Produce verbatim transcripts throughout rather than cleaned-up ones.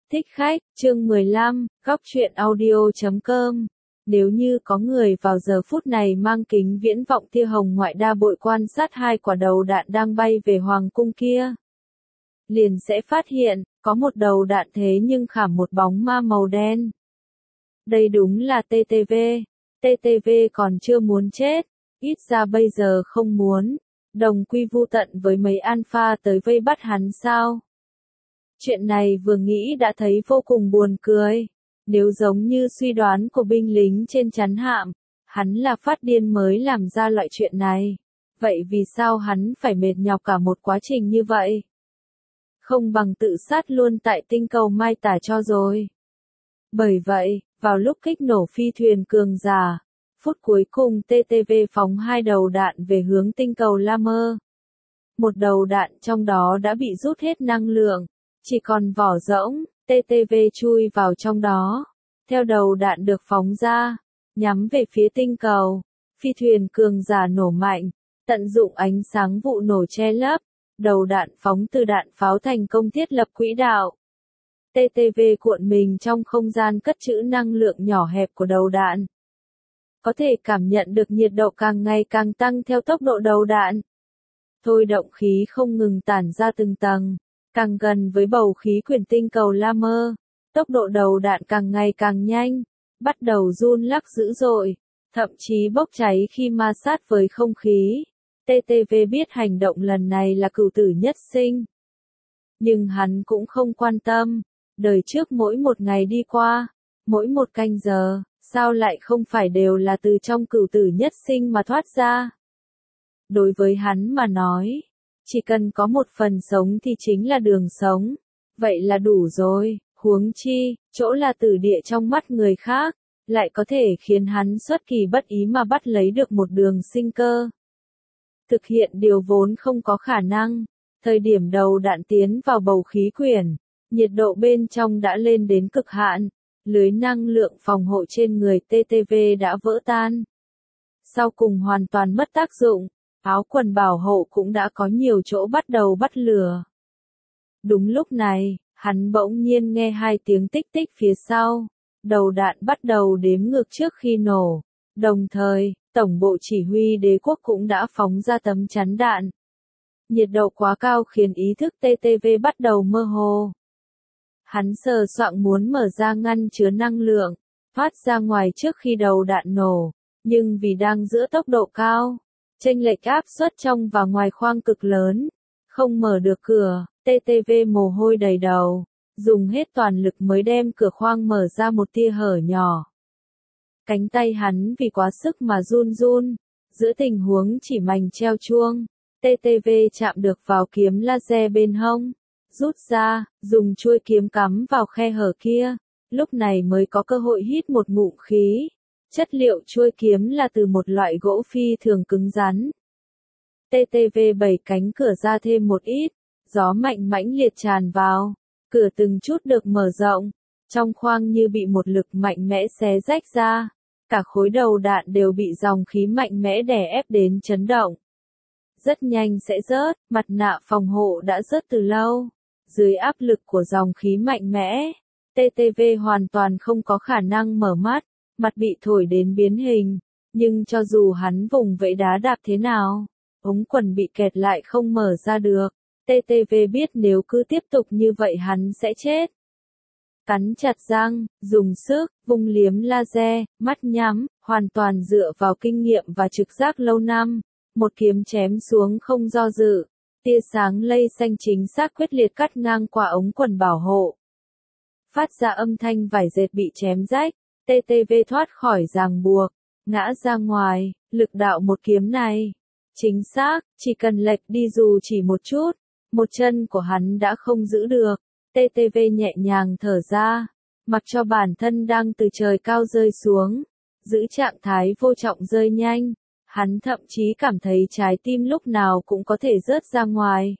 Thích khách, chương mười lăm, góc truyện audio chấm com. Nếu như có người vào giờ phút này mang kính viễn vọng tia hồng ngoại đa bội quan sát hai quả đầu đạn đang bay về hoàng cung kia, liền sẽ phát hiện, có một đầu đạn thế nhưng khảm một bóng ma màu đen. Đây đúng là tê tê vê. tê tê vê còn chưa muốn chết, ít ra bây giờ không muốn, đồng quy vu tận với mấy alpha tới vây bắt hắn sao? Chuyện này vừa nghĩ đã thấy vô cùng buồn cười. Nếu giống như suy đoán của binh lính trên trấn hạm, hắn là phát điên mới làm ra loại chuyện này. Vậy vì sao hắn phải mệt nhọc cả một quá trình như vậy? Không bằng tự sát luôn tại tinh cầu Mai Tả cho rồi. Bởi vậy, vào lúc kích nổ phi thuyền cường giả, phút cuối cùng tê tê vê phóng hai đầu đạn về hướng tinh cầu La Mơ. Một đầu đạn trong đó đã bị rút hết năng lượng, chỉ còn vỏ rỗng, tê tê vê chui vào trong đó. Theo đầu đạn được phóng ra, nhắm về phía tinh cầu, phi thuyền cường giả nổ mạnh, tận dụng ánh sáng vụ nổ che lấp, đầu đạn phóng từ đạn pháo thành công thiết lập quỹ đạo. tê tê vê cuộn mình trong không gian cất trữ năng lượng nhỏ hẹp của đầu đạn. Có thể cảm nhận được nhiệt độ càng ngày càng tăng theo tốc độ đầu đạn. Thôi động khí không ngừng tản ra từng tầng, càng gần với bầu khí quyển tinh cầu La Mơ, tốc độ đầu đạn càng ngày càng nhanh, bắt đầu run lắc dữ dội, thậm chí bốc cháy khi ma sát với không khí. tê tê vê biết hành động lần này là cửu tử nhất sinh. Nhưng hắn cũng không quan tâm, đời trước mỗi một ngày đi qua, mỗi một canh giờ, sao lại không phải đều là từ trong cửu tử nhất sinh mà thoát ra. Đối với hắn mà nói, chỉ cần có một phần sống thì chính là đường sống, vậy là đủ rồi, huống chi, chỗ là tử địa trong mắt người khác, lại có thể khiến hắn xuất kỳ bất ý mà bắt lấy được một đường sinh cơ. Thực hiện điều vốn không có khả năng, thời điểm đầu đạn tiến vào bầu khí quyển, nhiệt độ bên trong đã lên đến cực hạn, lưới năng lượng phòng hộ trên người tê tê vê đã vỡ tan. Sau cùng hoàn toàn mất tác dụng. Áo quần bảo hộ cũng đã có nhiều chỗ bắt đầu bắt lửa. Đúng lúc này, hắn bỗng nhiên nghe hai tiếng tích tích phía sau. Đầu đạn bắt đầu đếm ngược trước khi nổ. Đồng thời, Tổng bộ chỉ huy đế quốc cũng đã phóng ra tấm chắn đạn. Nhiệt độ quá cao khiến ý thức tê tê vê bắt đầu mơ hồ. Hắn sờ soạng muốn mở ra ngăn chứa năng lượng, phát ra ngoài trước khi đầu đạn nổ. Nhưng vì đang giữa tốc độ cao, chênh lệch áp suất trong và ngoài khoang cực lớn, không mở được cửa, tê tê vê mồ hôi đầy đầu, dùng hết toàn lực mới đem cửa khoang mở ra một tia hở nhỏ. Cánh tay hắn vì quá sức mà run run, giữa tình huống chỉ mảnh treo chuông, tê tê vê chạm được vào kiếm laser bên hông, rút ra, dùng chuôi kiếm cắm vào khe hở kia, lúc này mới có cơ hội hít một ngụm khí. Chất liệu chuôi kiếm là từ một loại gỗ phi thường cứng rắn. tê tê vê bảy cánh cửa ra thêm một ít, gió mạnh mãnh liệt tràn vào, cửa từng chút được mở rộng, trong khoang như bị một lực mạnh mẽ xé rách ra, cả khối đầu đạn đều bị dòng khí mạnh mẽ đè ép đến chấn động. Rất nhanh sẽ rớt, mặt nạ phòng hộ đã rớt từ lâu, dưới áp lực của dòng khí mạnh mẽ, tê tê vê hoàn toàn không có khả năng mở mắt. Mặt bị thổi đến biến hình, nhưng cho dù hắn vùng vẫy đá đạp thế nào, ống quần bị kẹt lại không mở ra được, tê tê vê biết nếu cứ tiếp tục như vậy hắn sẽ chết. Cắn chặt răng, dùng sức, vung liếm laser, mắt nhắm, hoàn toàn dựa vào kinh nghiệm và trực giác lâu năm, một kiếm chém xuống không do dự, tia sáng lây xanh chính xác quyết liệt cắt ngang qua ống quần bảo hộ. Phát ra âm thanh vải dệt bị chém rách. tê tê vê thoát khỏi ràng buộc, ngã ra ngoài, lực đạo một kiếm này. Chính xác, chỉ cần lệch đi dù chỉ một chút, một chân của hắn đã không giữ được. tê tê vê nhẹ nhàng thở ra, mặc cho bản thân đang từ trời cao rơi xuống, giữ trạng thái vô trọng rơi nhanh. Hắn thậm chí cảm thấy trái tim lúc nào cũng có thể rớt ra ngoài.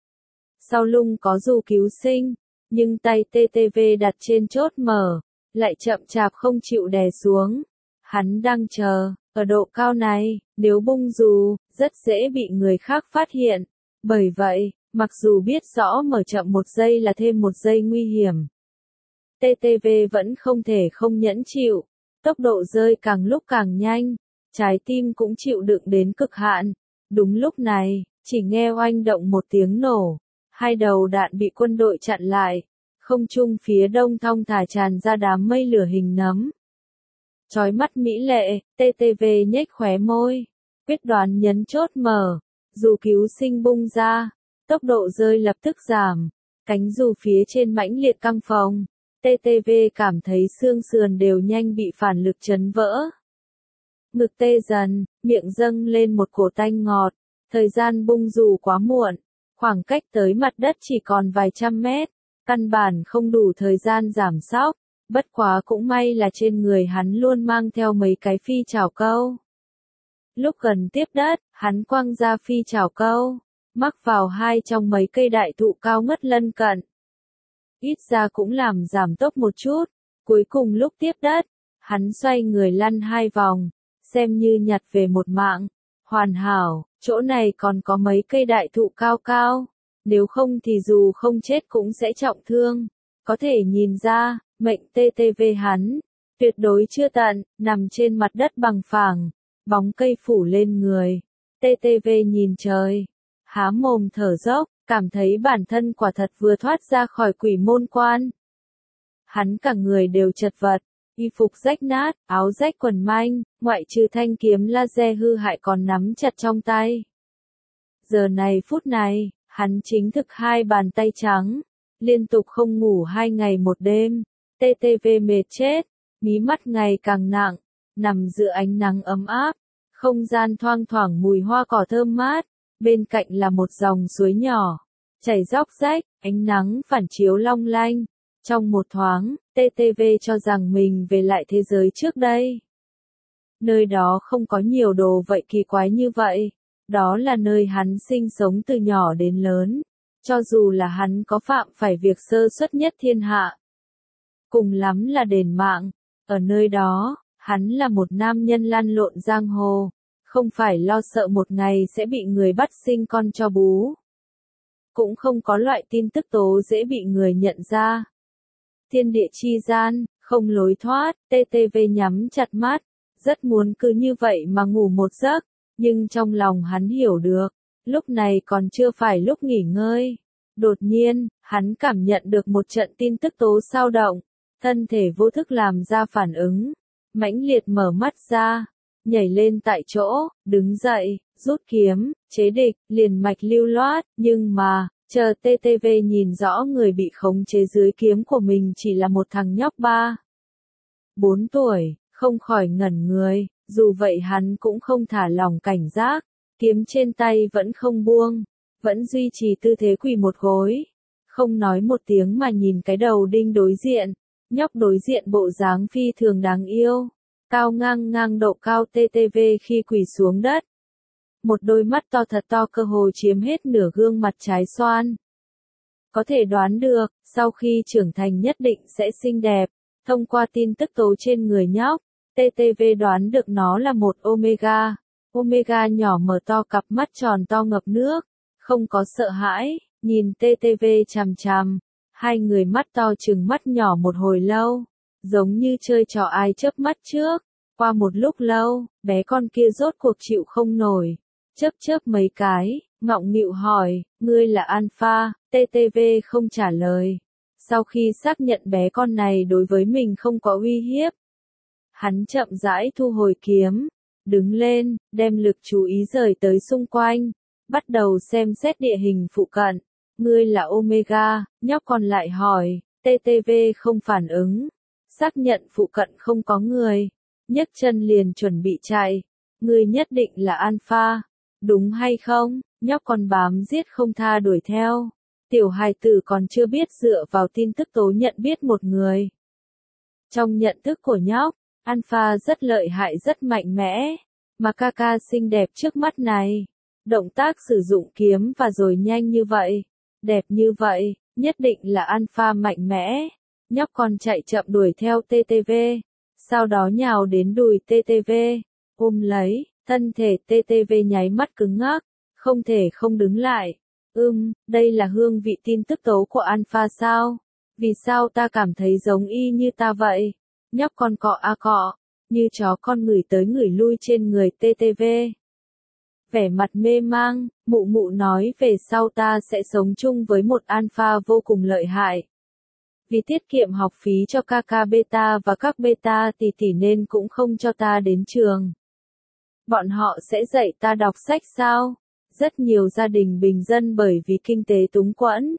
Sau lưng có dù cứu sinh, nhưng tay tê tê vê đặt trên chốt mở. Lại chậm chạp không chịu đè xuống. Hắn đang chờ, ở độ cao này, nếu bung dù, rất dễ bị người khác phát hiện. Bởi vậy, mặc dù biết rõ mở chậm một giây là thêm một giây nguy hiểm, tê tê vê vẫn không thể không nhẫn chịu. Tốc độ rơi càng lúc càng nhanh, trái tim cũng chịu đựng đến cực hạn. Đúng lúc này, chỉ nghe oanh động một tiếng nổ, hai đầu đạn bị quân đội chặn lại. Không trung phía đông thong thả tràn ra đám mây lửa hình nấm. Chói mắt mỹ lệ, tê tê vê nhếch khóe môi, quyết đoán nhấn chốt mở, dù cứu sinh bung ra, tốc độ rơi lập tức giảm, cánh dù phía trên mãnh liệt căng phồng, tê tê vê cảm thấy xương sườn đều nhanh bị phản lực chấn vỡ. Ngực tê dần, miệng dâng lên một cổ tanh ngọt, thời gian bung dù quá muộn, khoảng cách tới mặt đất chỉ còn vài trăm mét, căn bản không đủ thời gian giảm sóc. Bất quá cũng may là trên người hắn luôn mang theo mấy cái phi chảo câu. Lúc gần tiếp đất, hắn quăng ra phi chảo câu, mắc vào hai trong mấy cây đại thụ cao ngất lân cận. Ít ra cũng làm giảm tốc một chút, cuối cùng lúc tiếp đất, hắn xoay người lăn hai vòng, xem như nhặt về một mạng. Hoàn hảo, chỗ này còn có mấy cây đại thụ cao cao, nếu không thì dù không chết cũng sẽ trọng thương. Có thể nhìn ra, mệnh tê tê vê hắn, tuyệt đối chưa tận, nằm trên mặt đất bằng phẳng, bóng cây phủ lên người. tê tê vê nhìn trời, há mồm thở dốc, cảm thấy bản thân quả thật vừa thoát ra khỏi quỷ môn quan. Hắn cả người đều chật vật, y phục rách nát, áo rách quần manh, ngoại trừ thanh kiếm laser hư hại còn nắm chặt trong tay. Giờ này phút này, hắn chính thực hai bàn tay trắng, liên tục không ngủ hai ngày một đêm. tê tê vê mệt chết, mí mắt ngày càng nặng, nằm giữa ánh nắng ấm áp, không gian thoang thoảng mùi hoa cỏ thơm mát, bên cạnh là một dòng suối nhỏ, chảy róc rách, ánh nắng phản chiếu long lanh. Trong một thoáng, tê tê vê cho rằng mình về lại thế giới trước đây. Nơi đó không có nhiều đồ vậy kỳ quái như vậy, đó là nơi hắn sinh sống từ nhỏ đến lớn, cho dù là hắn có phạm phải việc sơ suất nhất thiên hạ. Cùng lắm là đền mạng, ở nơi đó, hắn là một nam nhân lăn lộn giang hồ, không phải lo sợ một ngày sẽ bị người bắt sinh con cho bú. Cũng không có loại tin tức tố dễ bị người nhận ra. Thiên địa chi gian, không lối thoát, tê tê vê nhắm chặt mắt, rất muốn cứ như vậy mà ngủ một giấc, nhưng trong lòng hắn hiểu được, lúc này còn chưa phải lúc nghỉ ngơi. Đột nhiên, hắn cảm nhận được một trận tin tức tố sao động, thân thể vô thức làm ra phản ứng, mãnh liệt mở mắt ra, nhảy lên tại chỗ, đứng dậy, rút kiếm, chế địch, liền mạch lưu loát, nhưng mà, chờ tê tê vê nhìn rõ người bị khống chế dưới kiếm của mình chỉ là một thằng nhóc ba, bốn tuổi, không khỏi ngẩn người, dù vậy hắn cũng không thả lỏng cảnh giác, kiếm trên tay vẫn không buông, vẫn duy trì tư thế quỳ một gối, không nói một tiếng mà nhìn cái đầu đinh đối diện, nhóc đối diện bộ dáng phi thường đáng yêu, cao ngang ngang độ cao tê tê vê khi quỳ xuống đất. Một đôi mắt to thật to cơ hồ chiếm hết nửa gương mặt trái xoan. Có thể đoán được, sau khi trưởng thành nhất định sẽ xinh đẹp, thông qua tin tức tố trên người nhóc, tê tê vê đoán được nó là một Omega. Omega nhỏ mở to cặp mắt tròn to ngập nước, không có sợ hãi, nhìn tê tê vê chằm chằm, hai người mắt to trừng mắt nhỏ một hồi lâu, giống như chơi trò ai chớp mắt trước. Qua một lúc lâu, bé con kia rốt cuộc chịu không nổi, chớp chớp mấy cái, ngọng nghịu hỏi, ngươi là Alpha, tê tê vê không trả lời. Sau khi xác nhận bé con này đối với mình không có uy hiếp, hắn chậm rãi thu hồi kiếm, đứng lên, đem lực chú ý rời tới xung quanh, bắt đầu xem xét địa hình phụ cận. Ngươi là Omega, nhóc còn lại hỏi, tê tê vê không phản ứng, xác nhận phụ cận không có người, nhấc chân liền chuẩn bị chạy. Ngươi nhất định là Alpha, đúng hay không? Nhóc còn bám giết không tha đuổi theo. Tiểu hài tử còn chưa biết dựa vào tin tức tố nhận biết một người. Trong nhận thức của nhóc, Alpha rất lợi hại rất mạnh mẽ, mà ca ca xinh đẹp trước mắt này, động tác sử dụng kiếm và rồi nhanh như vậy, đẹp như vậy, nhất định là Alpha mạnh mẽ. Nhóc còn chạy chậm đuổi theo tê tê vê, sau đó nhào đến đùi tê tê vê, ôm lấy, thân thể tê tê vê nháy mắt cứng ngắc, không thể không đứng lại. Ừm, đây là hương vị tin tức tố của Alpha sao? Vì sao ta cảm thấy giống y như ta vậy? Nhóc con cọ a cọ, như chó con ngửi tới ngửi lui trên người tê tê vê. Vẻ mặt mê mang, mụ mụ nói về sau ta sẽ sống chung với một alpha vô cùng lợi hại. Vì tiết kiệm học phí cho ca ca beta và các beta tỷ tỷ nên cũng không cho ta đến trường. Bọn họ sẽ dạy ta đọc sách sao? Rất nhiều gia đình bình dân bởi vì kinh tế túng quẫn,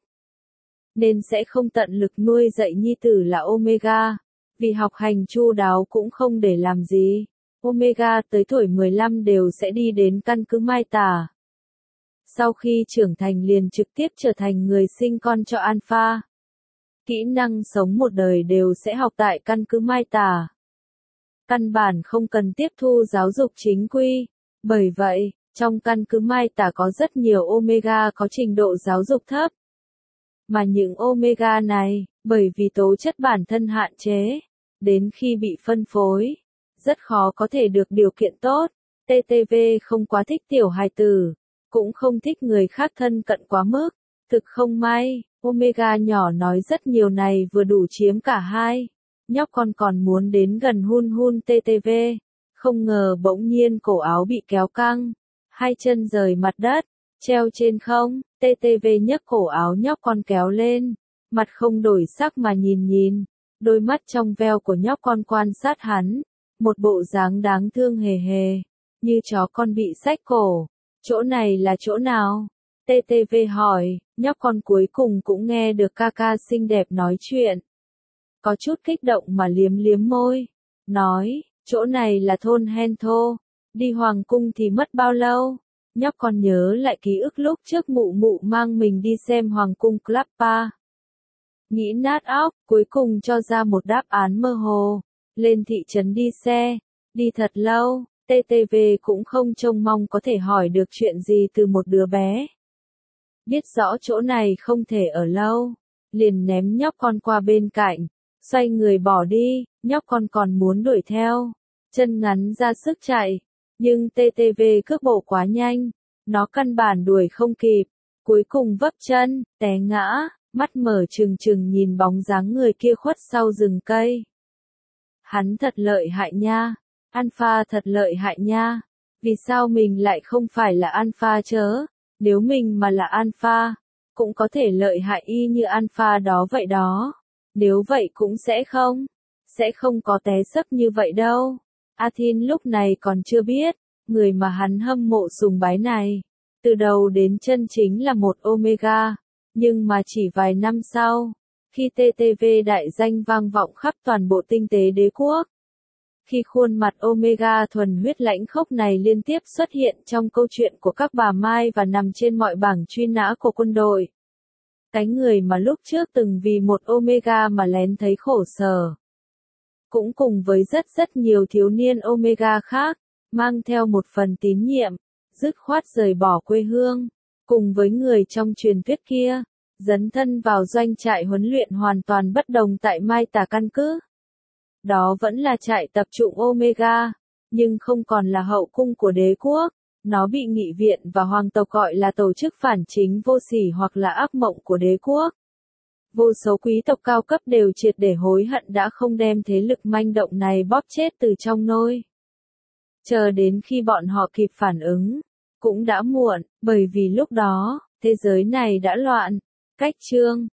nên sẽ không tận lực nuôi dạy nhi tử là Omega. Vì học hành chu đáo cũng không để làm gì. Omega tới tuổi mười lăm đều sẽ đi đến căn cứ Mai Tà. Sau khi trưởng thành liền trực tiếp trở thành người sinh con cho Alpha. Kỹ năng sống một đời đều sẽ học tại căn cứ Mai Tà. Căn bản không cần tiếp thu giáo dục chính quy. Bởi vậy, trong căn cứ Mai Tà có rất nhiều Omega có trình độ giáo dục thấp. Mà những Omega này, bởi vì tố chất bản thân hạn chế, đến khi bị phân phối, rất khó có thể được điều kiện tốt. tê tê vê không quá thích tiểu hài tử, cũng không thích người khác thân cận quá mức. Thực không may, Omega nhỏ nói rất nhiều này vừa đủ chiếm cả hai. Nhóc con còn muốn đến gần hun hun tê tê vê, không ngờ bỗng nhiên cổ áo bị kéo căng, hai chân rời mặt đất, treo trên không. tê tê vê nhấc cổ áo nhóc con kéo lên, mặt không đổi sắc mà nhìn nhìn, đôi mắt trong veo của nhóc con quan sát hắn, một bộ dáng đáng thương hề hề, như chó con bị xách cổ. Chỗ này là chỗ nào? tê tê vê hỏi, nhóc con cuối cùng cũng nghe được ca ca xinh đẹp nói chuyện. Có chút kích động mà liếm liếm môi, nói, chỗ này là thôn Hentho, đi hoàng cung thì mất bao lâu? Nhóc con nhớ lại ký ức lúc trước mụ mụ mang mình đi xem hoàng cung Klappa. Nghĩ nát óc, cuối cùng cho ra một đáp án mơ hồ. Lên thị trấn đi xe, đi thật lâu, tê tê vê cũng không trông mong có thể hỏi được chuyện gì từ một đứa bé. Biết rõ chỗ này không thể ở lâu, liền ném nhóc con qua bên cạnh, xoay người bỏ đi, nhóc con còn muốn đuổi theo, chân ngắn ra sức chạy. Nhưng tê tê vê cước bộ quá nhanh, nó căn bản đuổi không kịp, cuối cùng vấp chân, té ngã, mắt mở trừng trừng nhìn bóng dáng người kia khuất sau rừng cây. Hắn thật lợi hại nha, Alpha thật lợi hại nha, vì sao mình lại không phải là Alpha chớ, nếu mình mà là Alpha, cũng có thể lợi hại y như Alpha đó vậy đó, nếu vậy cũng sẽ không, sẽ không có té xấp như vậy đâu. Athin lúc này còn chưa biết, người mà hắn hâm mộ sùng bái này, từ đầu đến chân chính là một Omega, nhưng mà chỉ vài năm sau, khi tê tê vê đại danh vang vọng khắp toàn bộ tinh tế đế quốc, khi khuôn mặt Omega thuần huyết lãnh khốc này liên tiếp xuất hiện trong câu chuyện của các bà Mai và nằm trên mọi bảng truy nã của quân đội, cái người mà lúc trước từng vì một Omega mà lén thấy khổ sở, cũng cùng với rất rất nhiều thiếu niên Omega khác, mang theo một phần tín nhiệm, dứt khoát rời bỏ quê hương, cùng với người trong truyền thuyết kia, dấn thân vào doanh trại huấn luyện hoàn toàn bất đồng tại Mai Tà căn cứ. Đó vẫn là trại tập trung Omega, nhưng không còn là hậu cung của đế quốc, nó bị nghị viện và hoàng tộc gọi là tổ chức phản chính vô sỉ hoặc là ác mộng của đế quốc. Vô số quý tộc cao cấp đều triệt để hối hận đã không đem thế lực manh động này bóp chết từ trong nôi. Chờ đến khi bọn họ kịp phản ứng, cũng đã muộn, bởi vì lúc đó, thế giới này đã loạn. Cách chương